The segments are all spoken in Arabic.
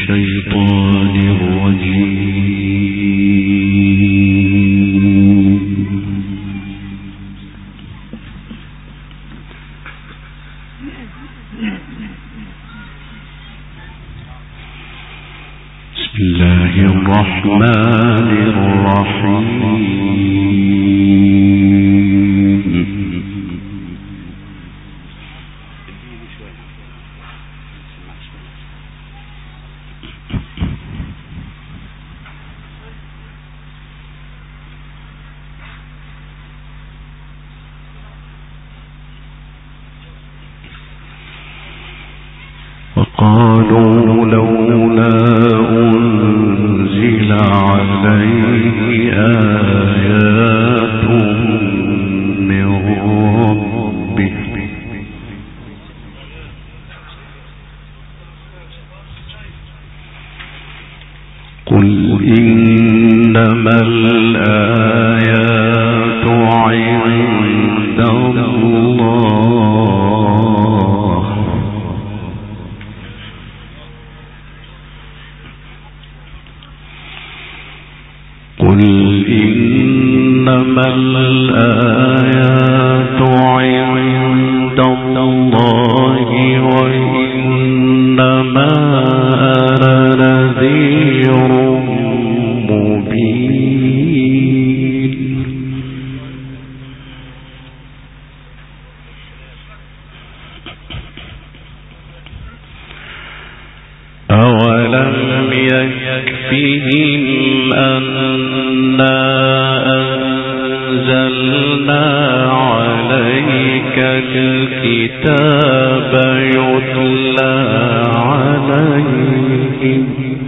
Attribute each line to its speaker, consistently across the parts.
Speaker 1: الشيطان الرجيم. بسم الله الرحمن الرحيم. وقالوا لولا أنزل عليه آيات من ربه قل إنما الآيات عند الله قل إنما الآيات عند الله وإنما أنا نذير مبين. أولم يكفهم أنا أنزلنا عليك الكتاب يتلى عليهم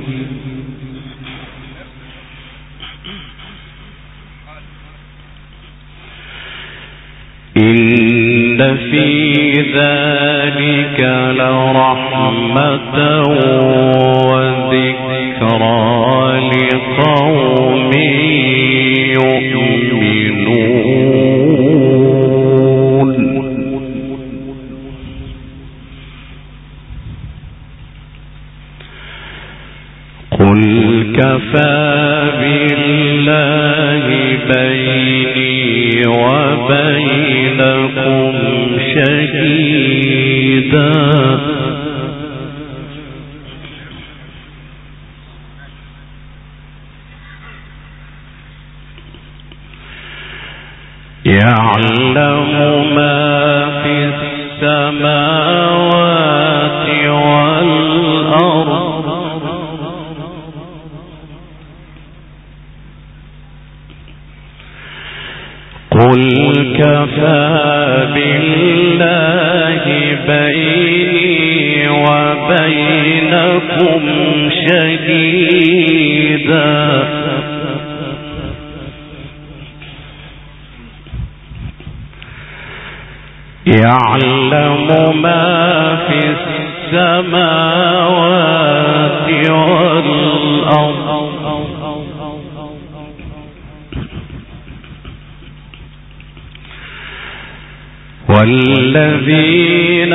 Speaker 1: إن في ذلك لرحمة وذكرى لقوم يؤمنون. قل كفى بالله بيني وبينكم شهيدا يعلم ما في السماوات والأرض قل كفى بالله بيني وبينكم شهيدا يعلم ما في السماوات والأرض والذين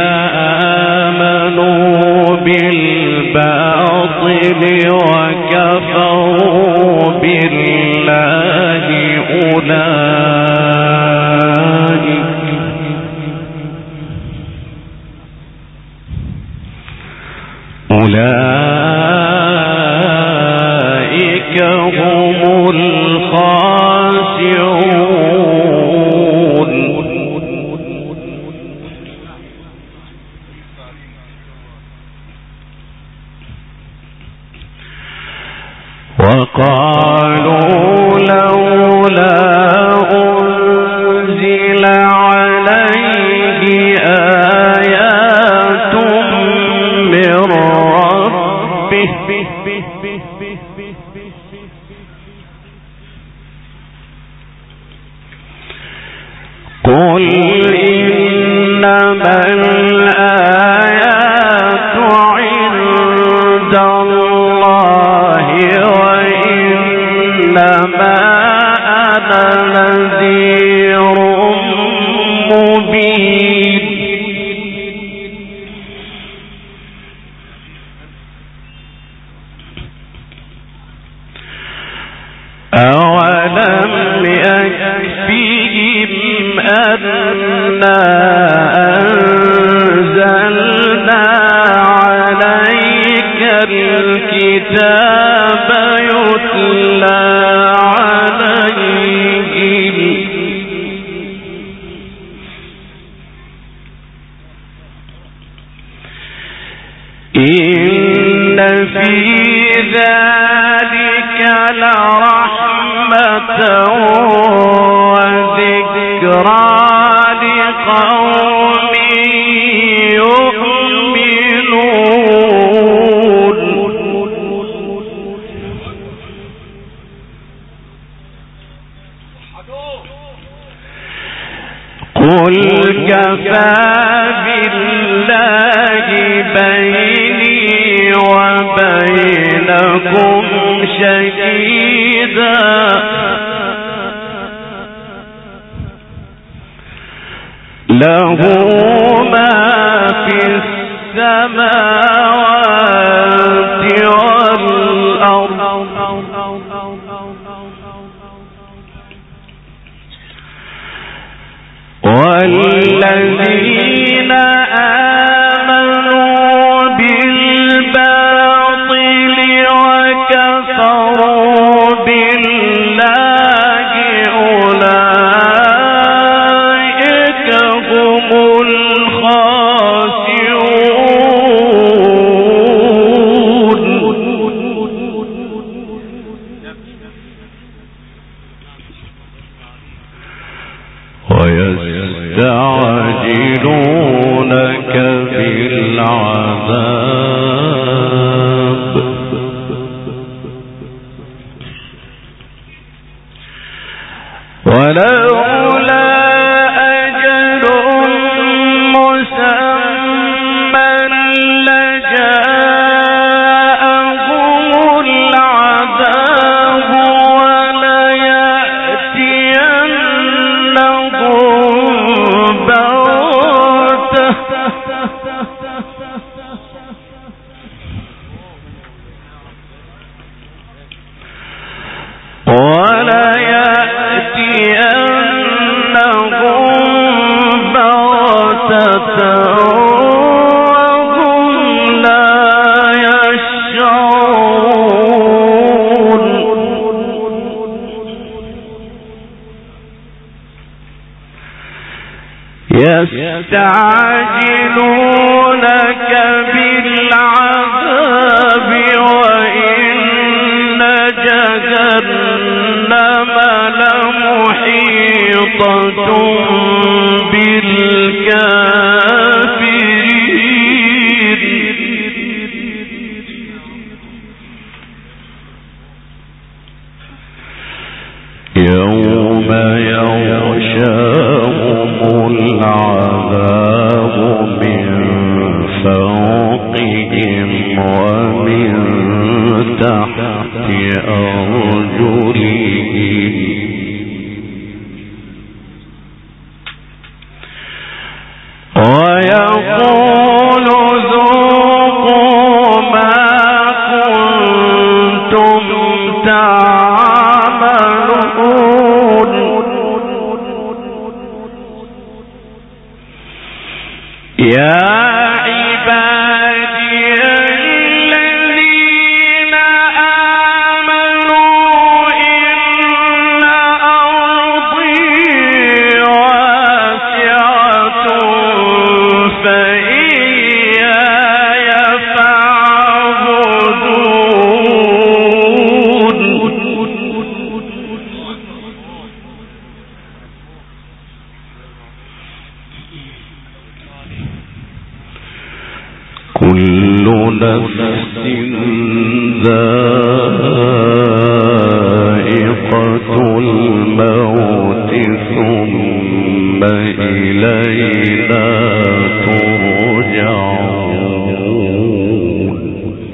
Speaker 1: آمنوا بالباطل وكفروا بالله أولئك هم الخاسرون. وقالوا لولا أنزل عليه آيات من ربه قل إنما الآيات عند الله وإنما أنا نذير مبين. إن في ذلك لرحمة وذكرى لقوم يؤمنون. قل كفى بالله بيني وبينكم شهيدا له ما في السماوات والأرض والذين آمنوا بالباطل وكفروا بالله أولئك هم الخاسرون. ويستعجلونك بالعذاب ولولا أجل مسمى لجاءهم العذاب وليأتينهم بغتة وهم لا يشعرون. يستعجلونك بالعذاب وإن جهنم لمحيطة بالكافرين. يوم يغشاهم العذاب من فوقهم ومن تحت أرجلهم ويقول ذوقوا ما كنتم تعملون. يا عبادي الذين آمنوا إن أرضي واسعة فإياي فاعبدون. كل نفس ذائقة الموت ثم إلينا ترجعون.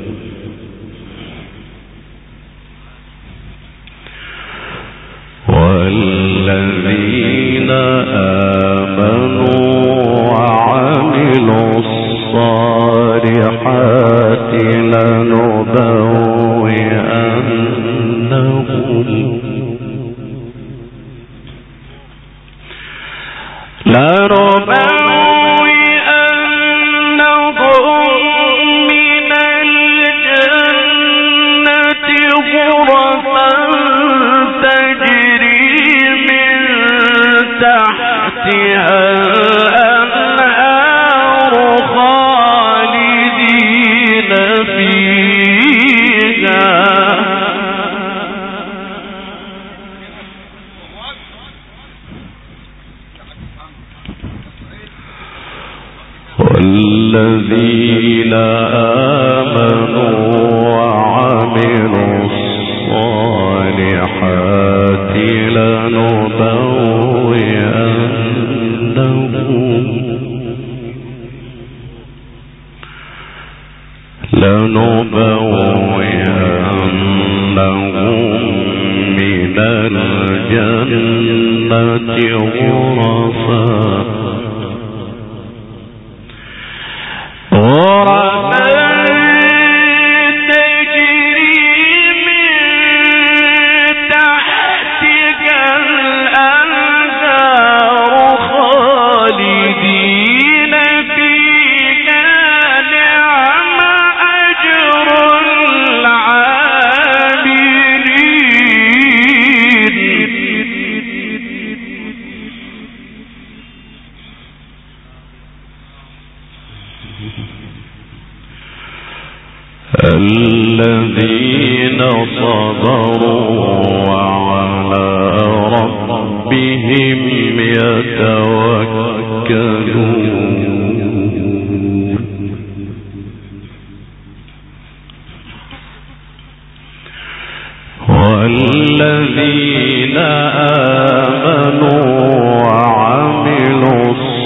Speaker 1: والذين آمنوا وعملوا الصالحات لنبوئنهم والذين آمنوا وعملوا الصالحات لنبوئنهم من الجنة غرفا الذين صبروا وعلى ربهم يتوكلون والذين آمنوا وعملوا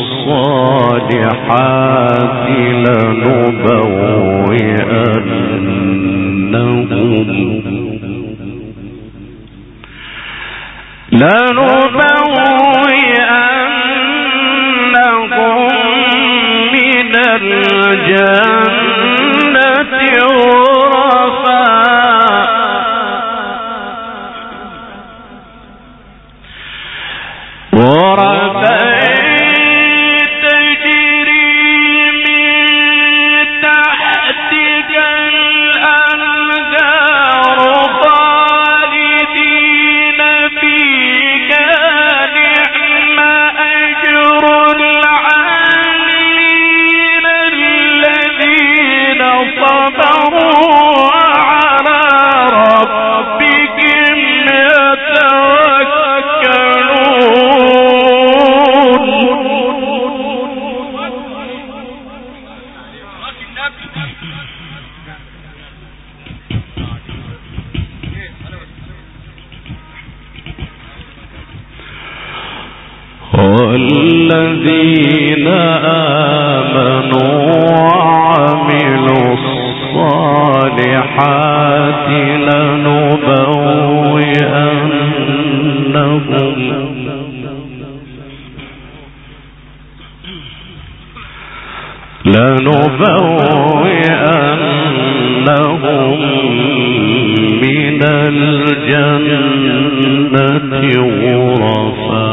Speaker 1: الصالحات لنبوئنهم من الجنة غرفا والذين آمنوا وعملوا الصالحات لنبوئنهم من الجنة غرفا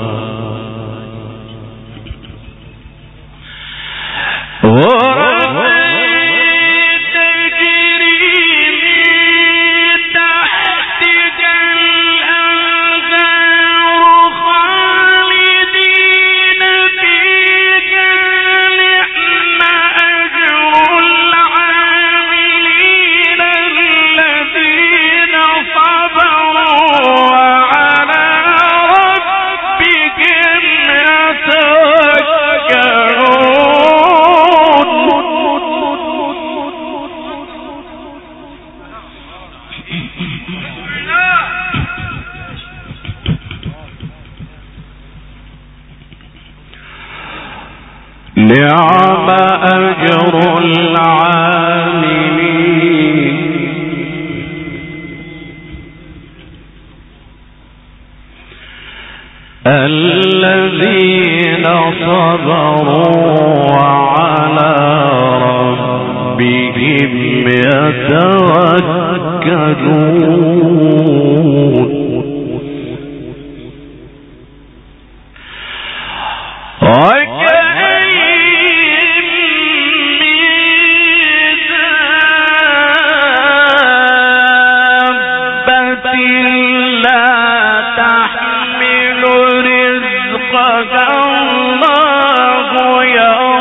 Speaker 1: نعم أجر العاملين الذين صبروا وعلى ربهم يتوكلون الله يرزقها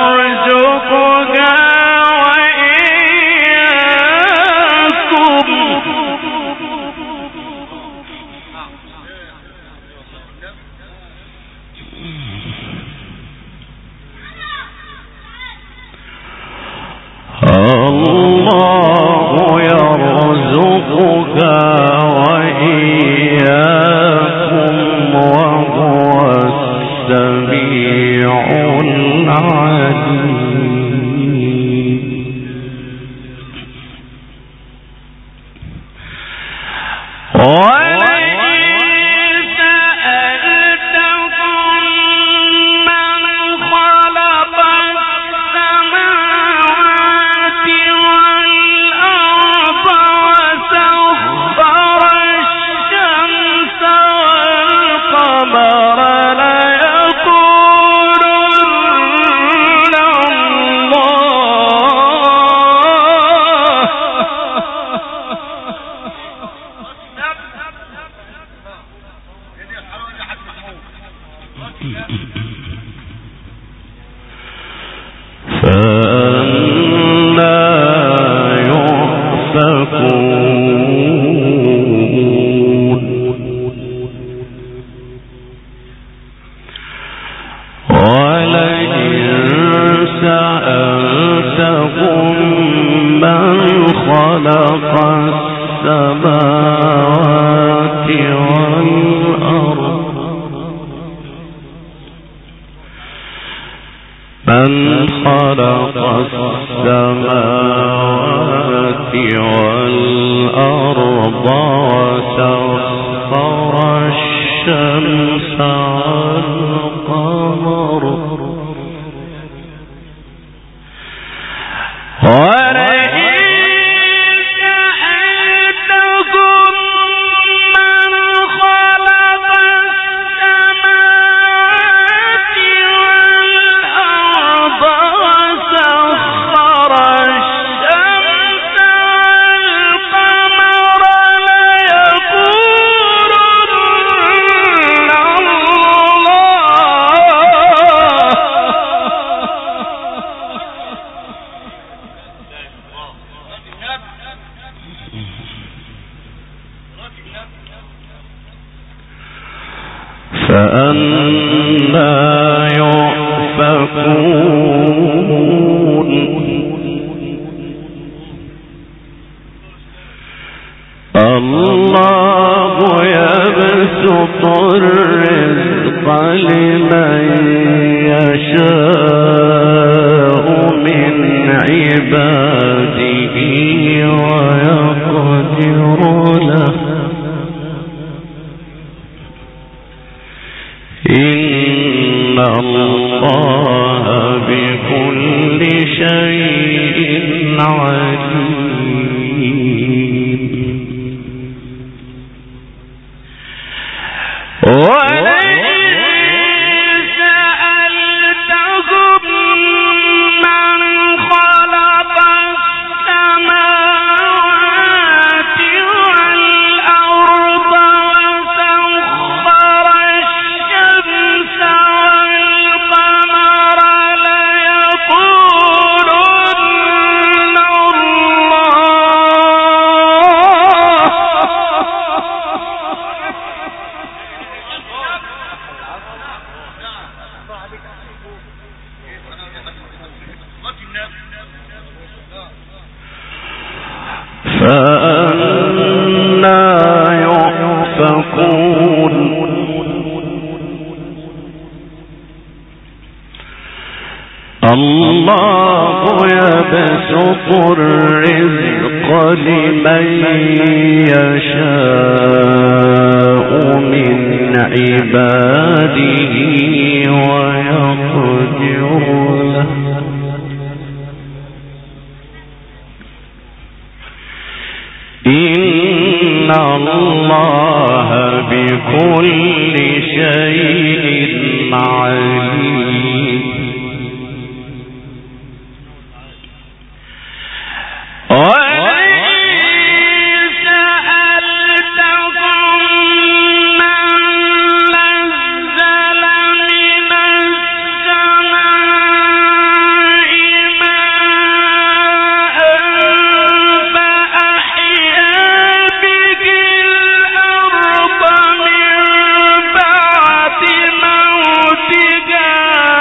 Speaker 2: موتها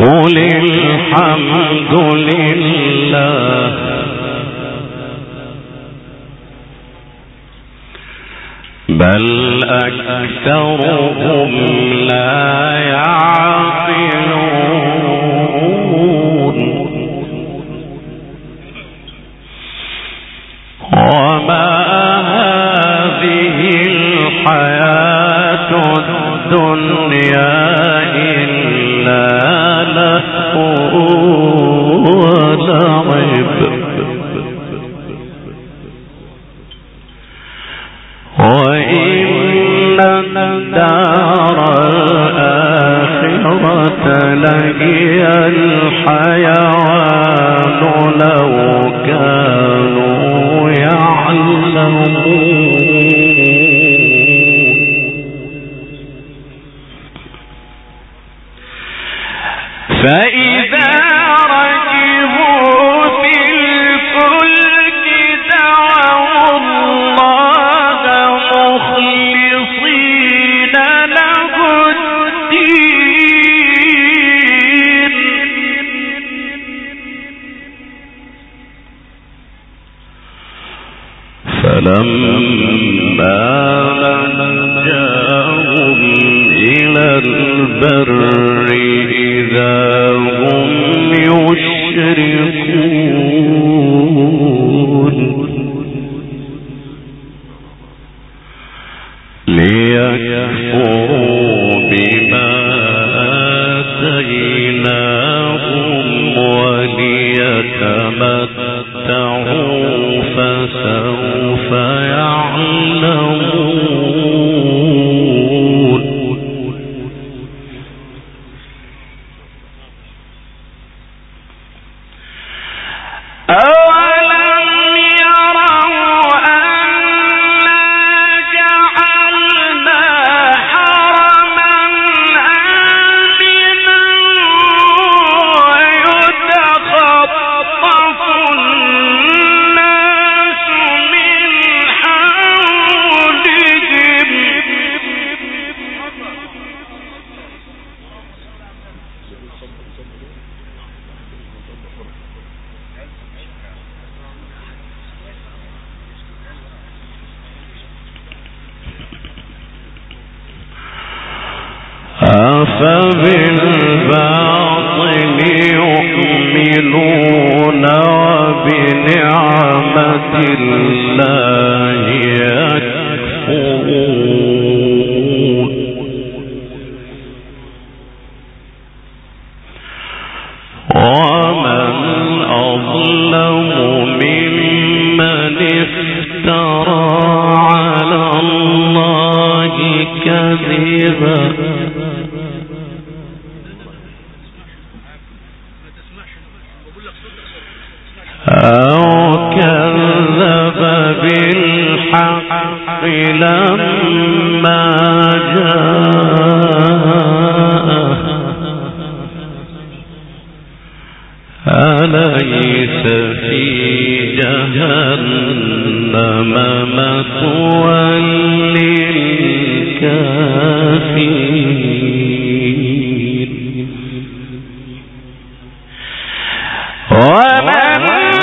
Speaker 1: قل الحمد لله بل أكثرهم لا يعقلون وما هذه الحياة الدنيا إلا لهو ولعب وإن الدار الآخرة لهي الحيوان لو كانوا يعلمون فإذا ركبوا في الفلك دعوا الله مخلصين له الدين فلما نجاهم إلى البر إذا هم يشركون ليكفروا بما آتيناهم وليتمتعوا فسوف يعلمون أفبالباطل يؤمنون وبنعمة الله يكفرون ومن أظلم ممن افترى على الله كذبا أو كذب بالحق لما جاءه أليس في جهنم مثوى للكافرين ومن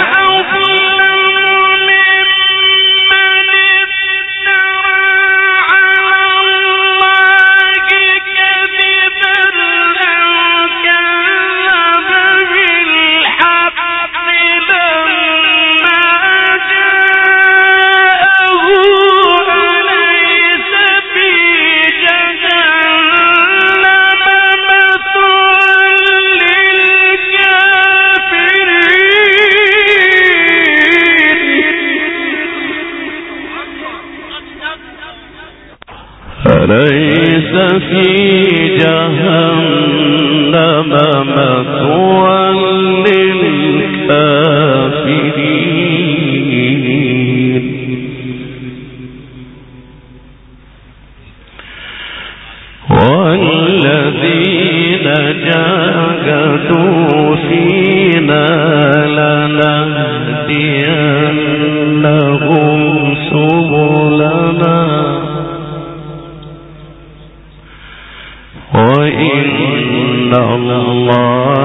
Speaker 1: ليس في جهنم مثوى للكافرين والذين جاهدوا فينا لنهدينهم سبلنا وإن الله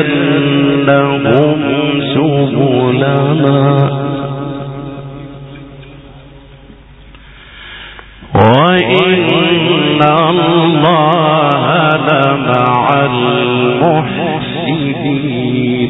Speaker 1: لَهُمْ سُبُلَنَا وَإِنَّ اللَّهَ لَمَعَ الْمُحْسِنِينَ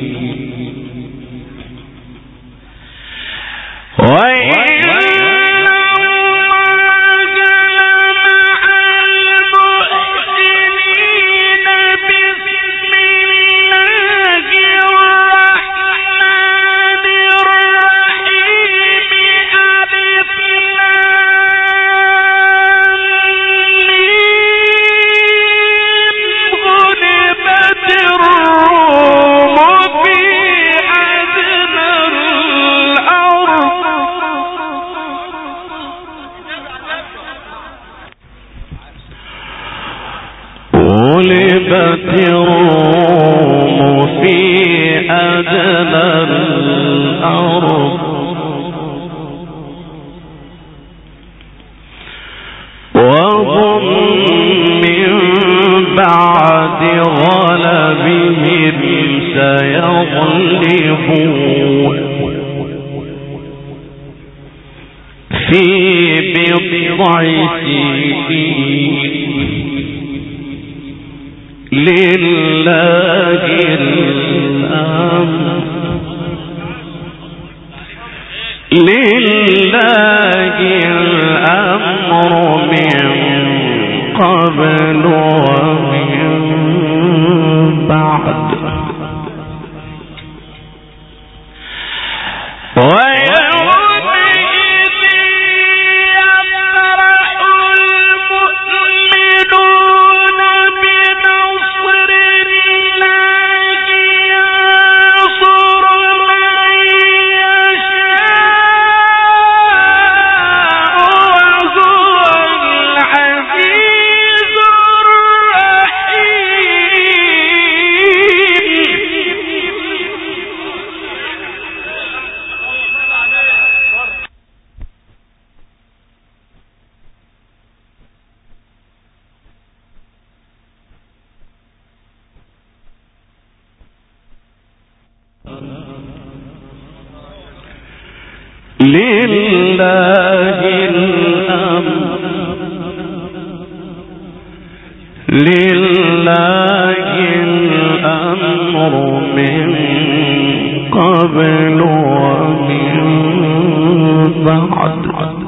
Speaker 1: غلبت الروم في أدنى الأرض وهم من بعد غلبهم سيغلبون في بضع سنين لله الأمر من قبل ومن بعد لله الأمر من قبل ومن بعد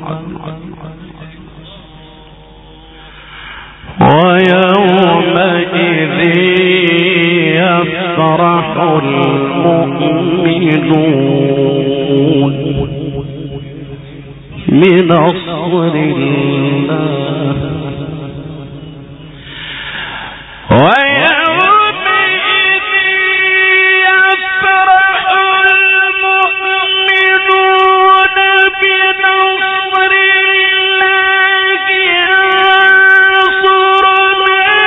Speaker 1: ويومئذ يفرح المؤمنون بنصر الله ويومئذ يفرح المؤمنون بنصر الله ينصر من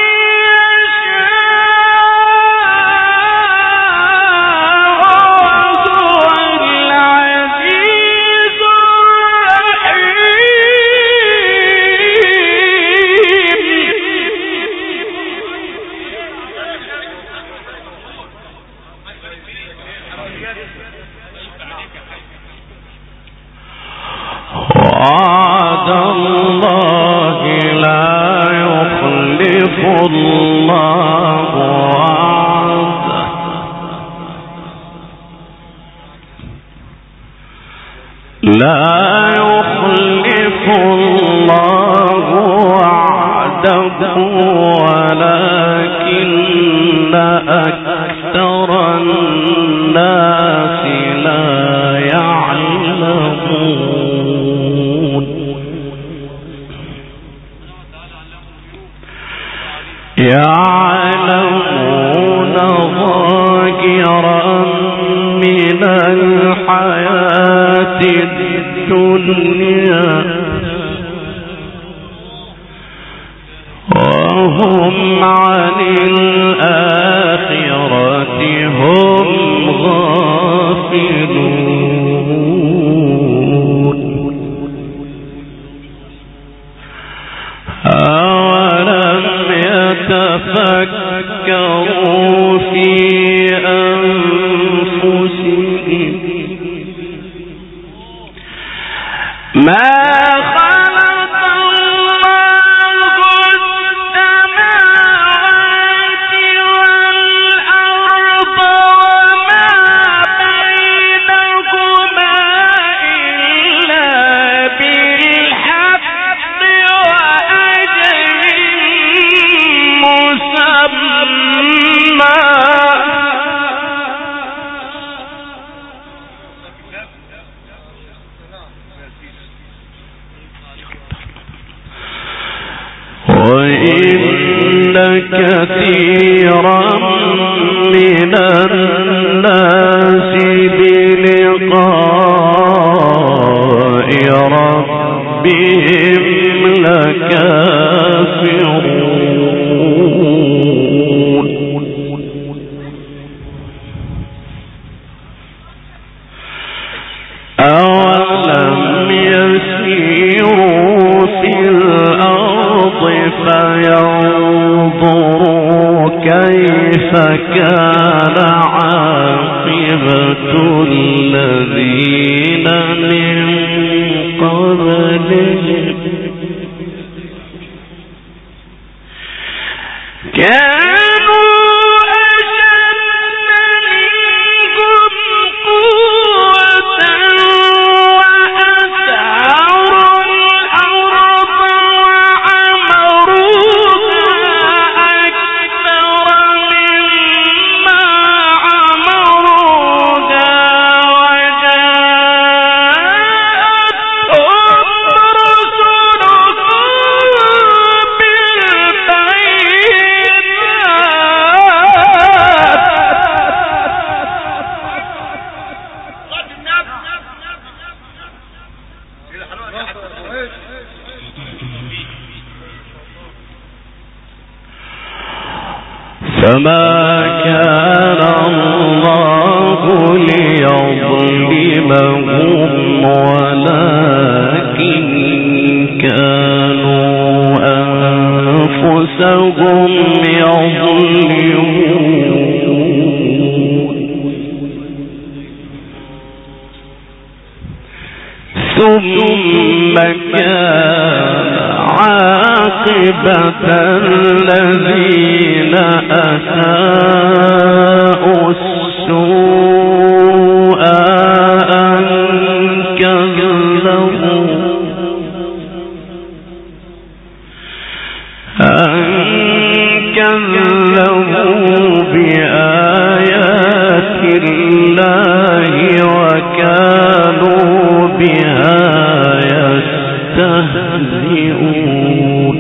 Speaker 1: يشاء وهو العزيز وعد الله لا يخلف الله وعده لا يخلف الله وعده ولكن أكثر الناس لا يعلمون يعلمون ظاهرا من الحياة الدنيا وهم عن الآخرة هم غافلون أولم يتفكروا في أنفسهم ما كثيرا من الناس بلقاء ربهم لكافرون أولم يسيروا في الأرض فينظروا كيف كان عاقبة الذين من قبلهم فما كان الله ليظلمهم ولكن كانوا أنفسهم يظلمون ثم كان عاقبة الذين أساءوا السوء أن كذبوا بآيات الله وكانوا بها يستهزئون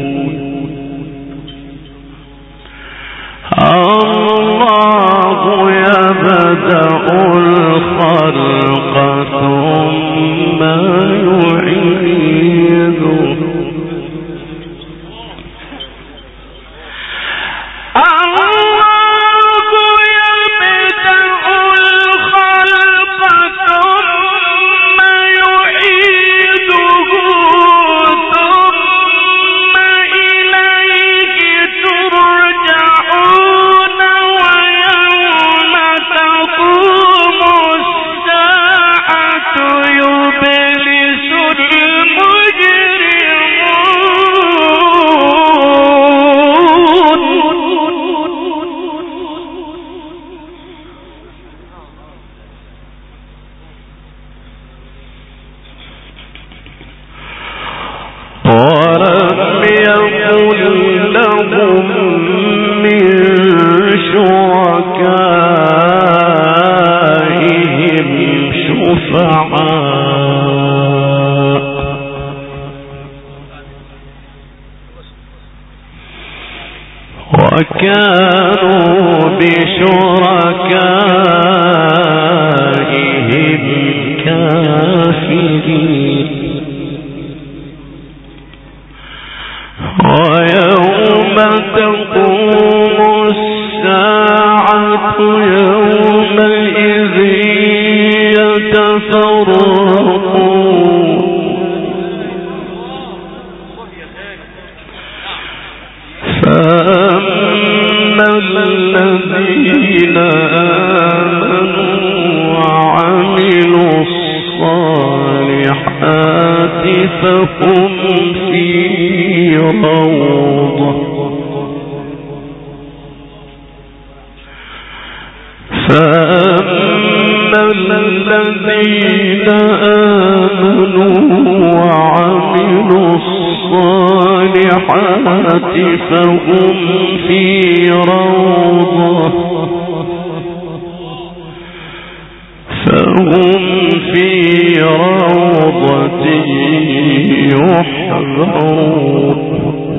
Speaker 1: الله يبدأ الخلق ثم يعيده ولم يكن لهم من شركائهم شفعاء وكانوا بشركائهم كافرين ويوم تقوم الساعة يومئذ يتفرقون فأما الذين فهم في روضة فأما الذين آمنوا وعملوا الصالحات فهم في روضة يحبرون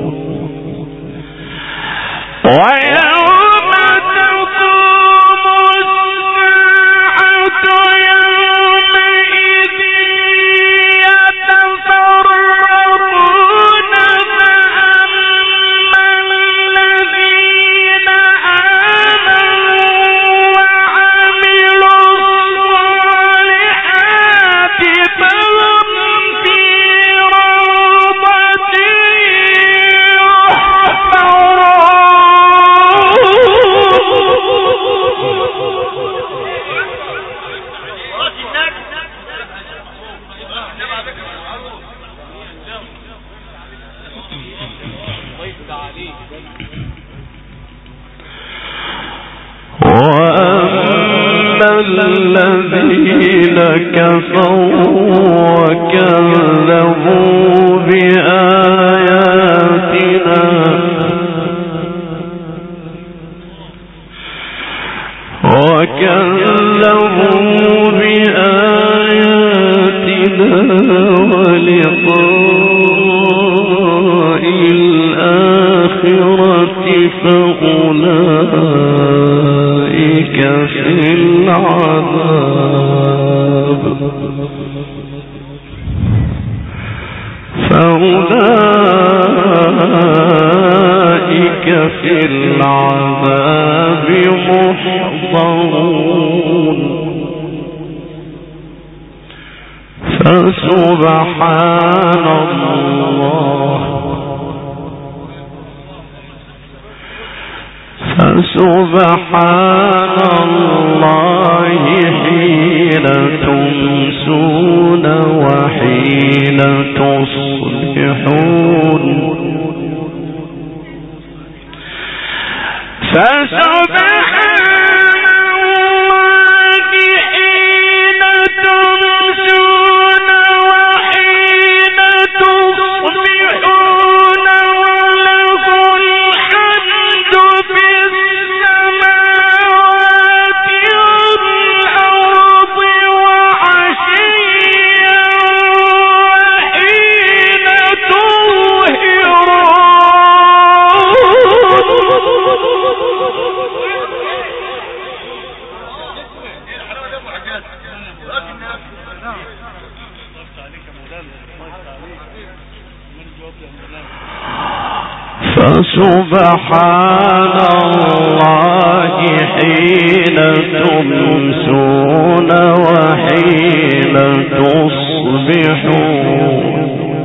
Speaker 1: ويوم تقوم الساعة يومئذ يتفرقون فأما الذين آمنوا وعملوا الصالحات فهم في روضة وأما الذين كفروا وكذبوا بآياتنا ولقاء الآخرة فأولئك في العذاب محضرون فسبحان الله حين تمسون وحين تصبحون فسبحان الله حين تمسون وحين تصبحون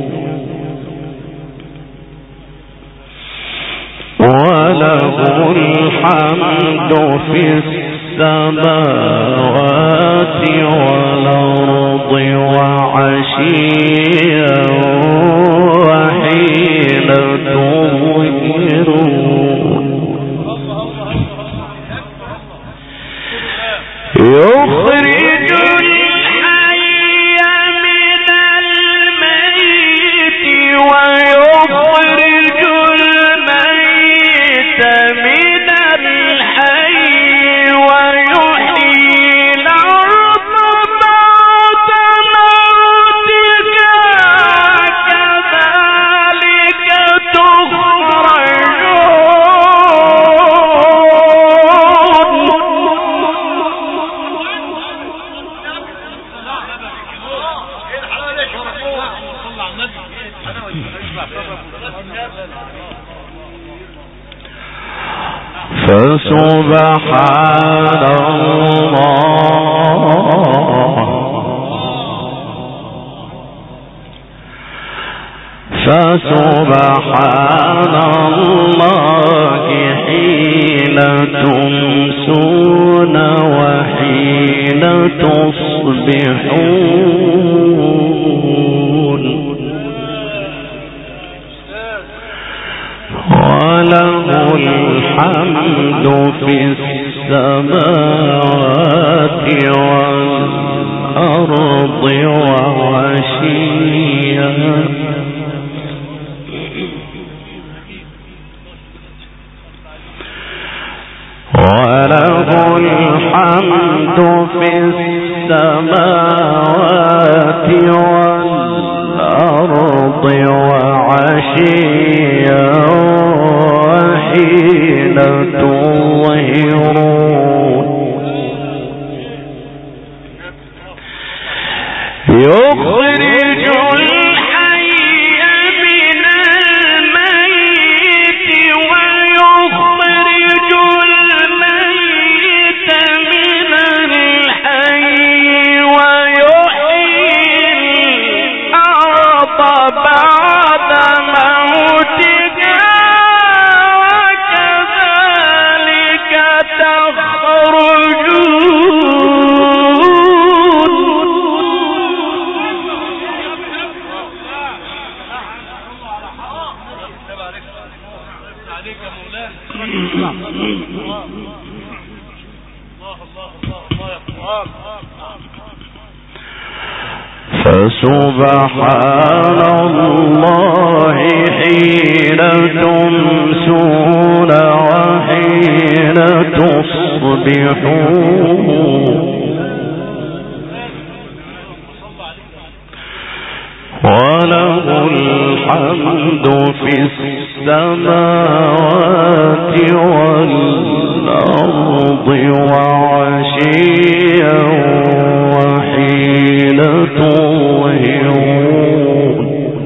Speaker 1: وله الحمد في السماوات والأرض وعشيا وحين تظهرون يخرج الحي من الميت ويخرج الميت من الحي ويحيي الأرض بعد موتها كذلك فسبحان الله حين تمسون وحين تصبحون الحمد في السماوات والأرض وعشيا وحين تظهرون يخرج فسبحان الله حين تمسون وحين تصبحون وله الحمد في السماوات والأرض وعشيا وحين تظهرون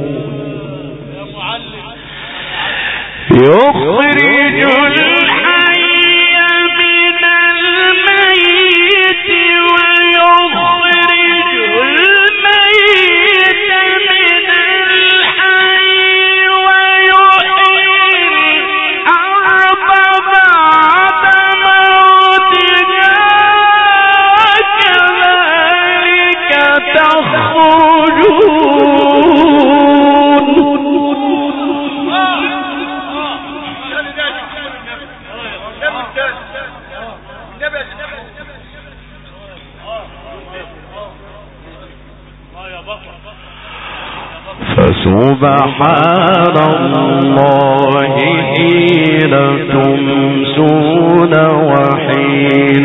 Speaker 1: يخرج الحي من الميت ويخرج الميت من الحي ويحيي الأرض بعد موتها كذلك تخرجون فسبحان الله حين تمسون وحين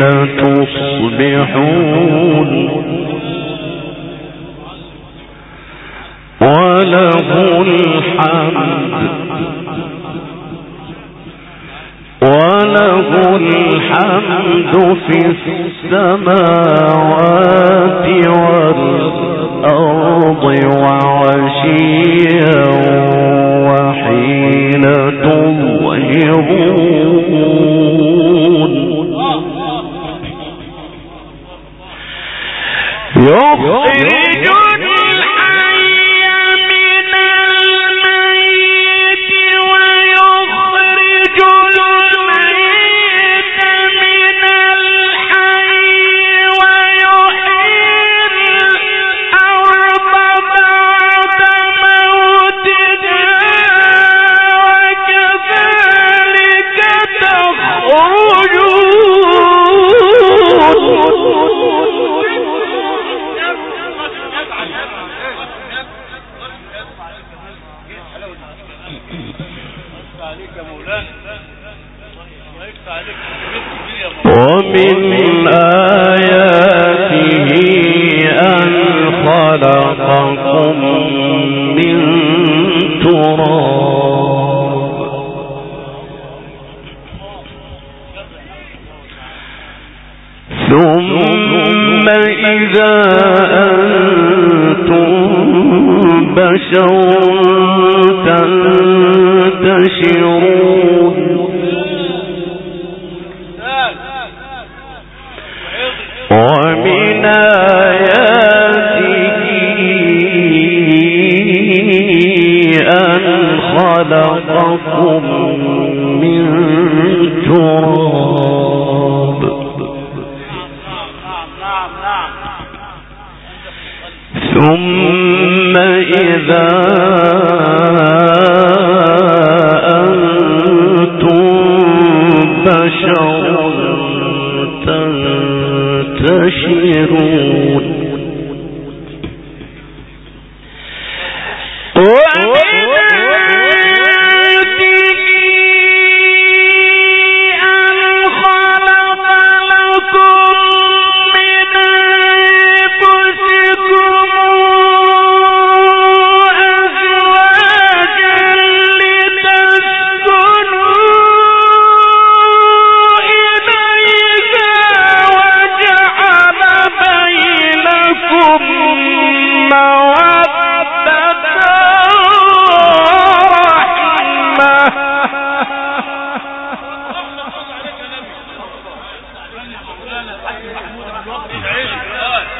Speaker 1: تصبحون وله الحمد في السماوات والأرض وعشيا وحين تظهرون يخرج ومن آياته أن خلقكم من تراب ثم إذا أنتم بشر تنتشرون ومن آياته أن خلقكم من تراب ثم إذا أنتم بشر تنتشرون من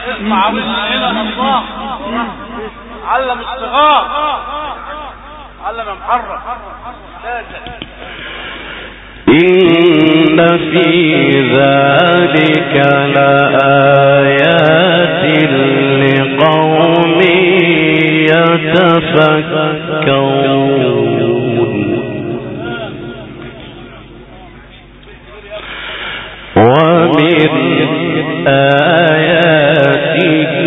Speaker 2: اسمع هنا الله علم الصغار علم محرم
Speaker 1: إن في ذلك لآيات لقوم يتفكرون ومن آياته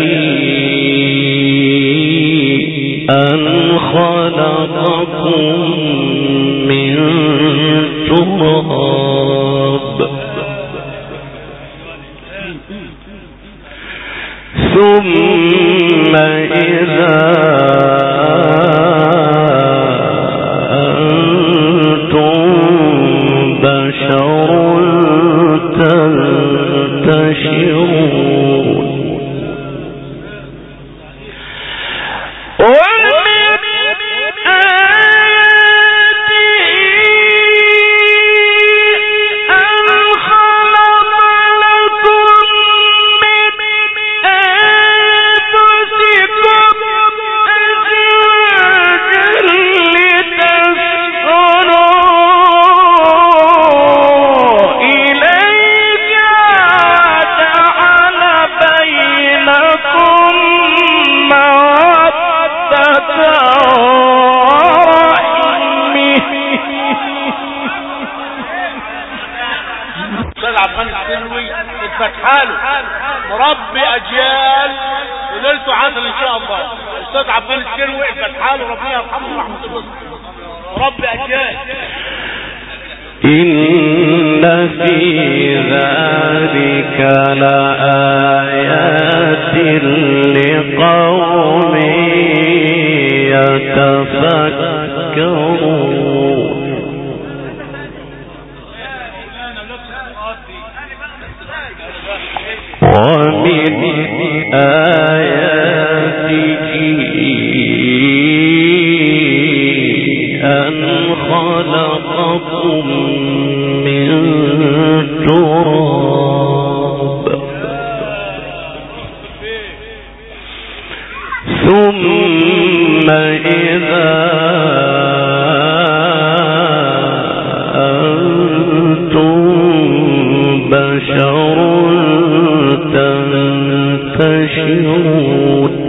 Speaker 1: أن خلقكم من تراب ثم إذا أنتم بشر تنتشرون
Speaker 2: مربي اجيال وليلته عسل ان شاء الله. الاستاذ عبان السروي فتحاله ربنا يرحمه ورحمه الله. مربي اجيال.
Speaker 1: إن في ذلك لآيات لقوم يتفكرون ومن آياته أن خلقكم من تراب ثم إذا أنتم بشر تنتشرون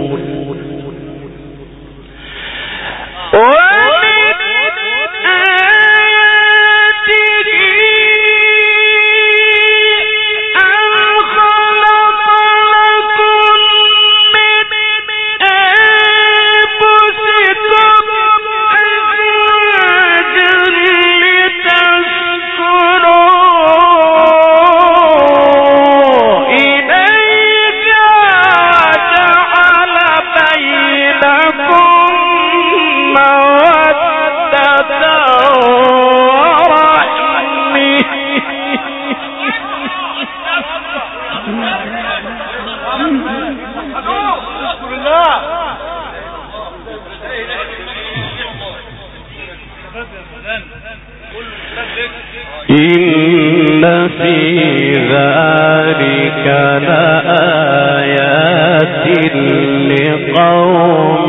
Speaker 1: إن في ذلك لآيات لقوم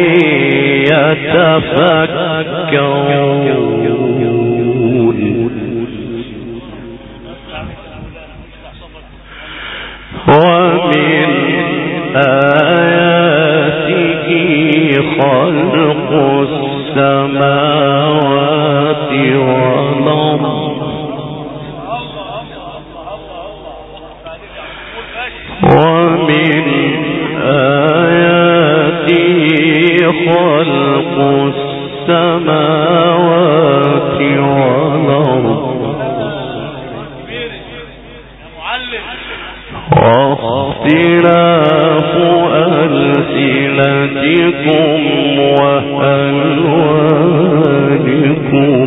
Speaker 1: يتفكرون ومن آياته خلق السماوات والأرض ومن آياته خلق السماوات والأرض واختلاف ألسنتكم وألوانكم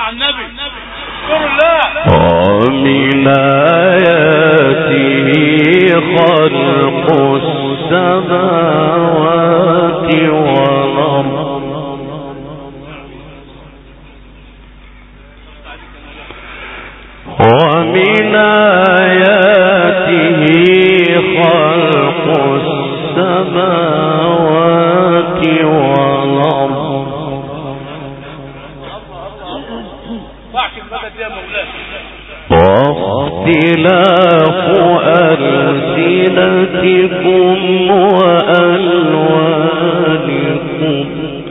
Speaker 2: على النبي. اذكروا الله.
Speaker 1: ومن آياته خلق السماوات والأرض ومن آياته خلق السماوات والأرض واختلاف ألسنتكم وألوانكم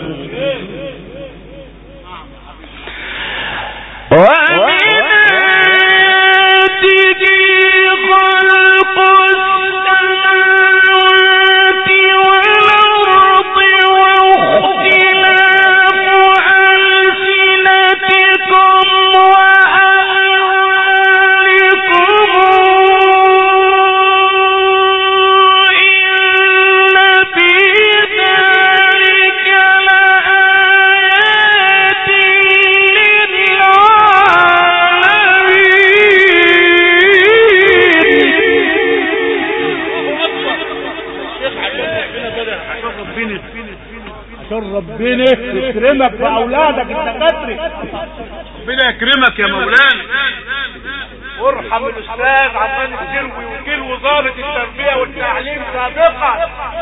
Speaker 2: ربنا يكرمك بأولادك الدكاترة. ربنا يكرمك يا مولانا. وارحم الأستاذ عبد السروي وكيل وزارة التربية والتعليم سابقا.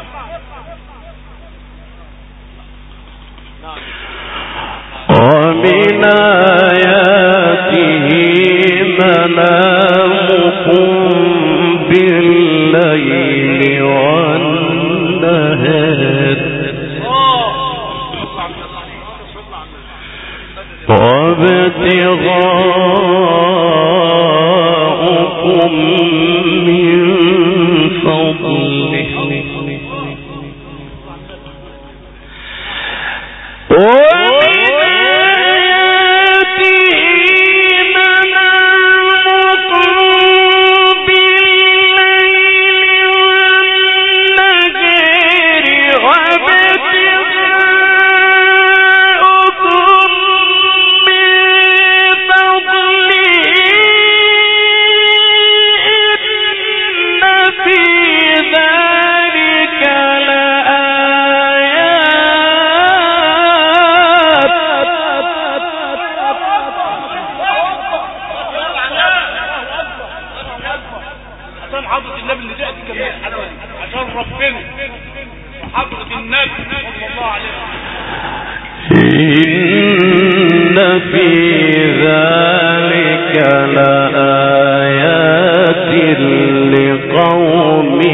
Speaker 1: ومن آياته منامكم بالليل والنهار وابتغاؤكم من فضله إن في ذلك لآيات لقوم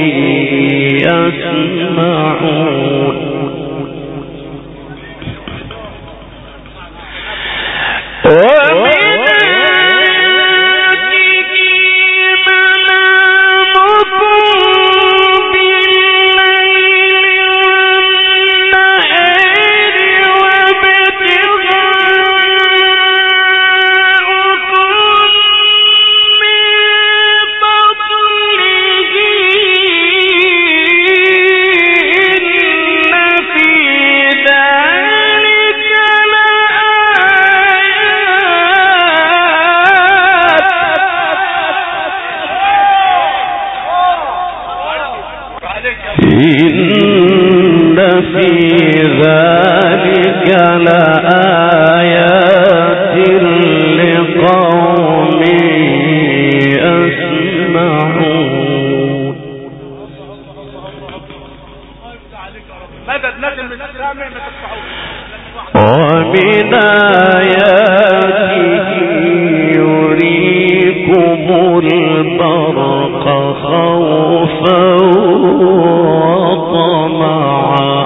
Speaker 1: يسمعون إن في ذلك لآيات لقوم يسمعون. ومن آياته يريكم البرق خوفا وطمعا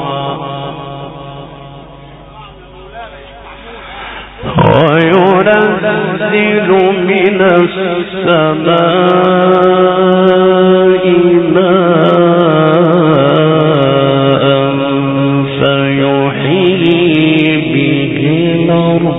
Speaker 1: وينزل من السماء ماء فيحيي به الأرض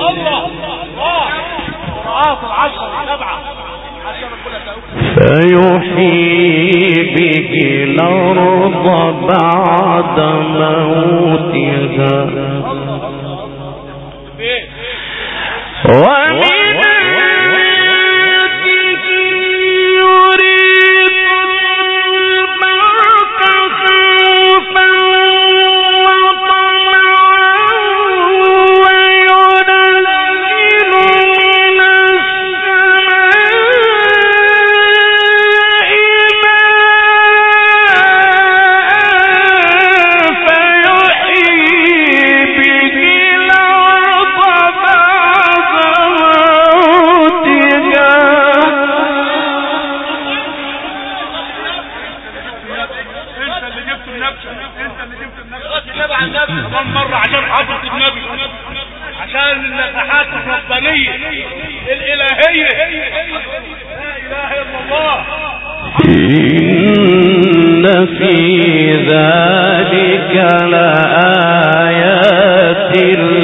Speaker 1: بعد موتها إن في ذلك لآيات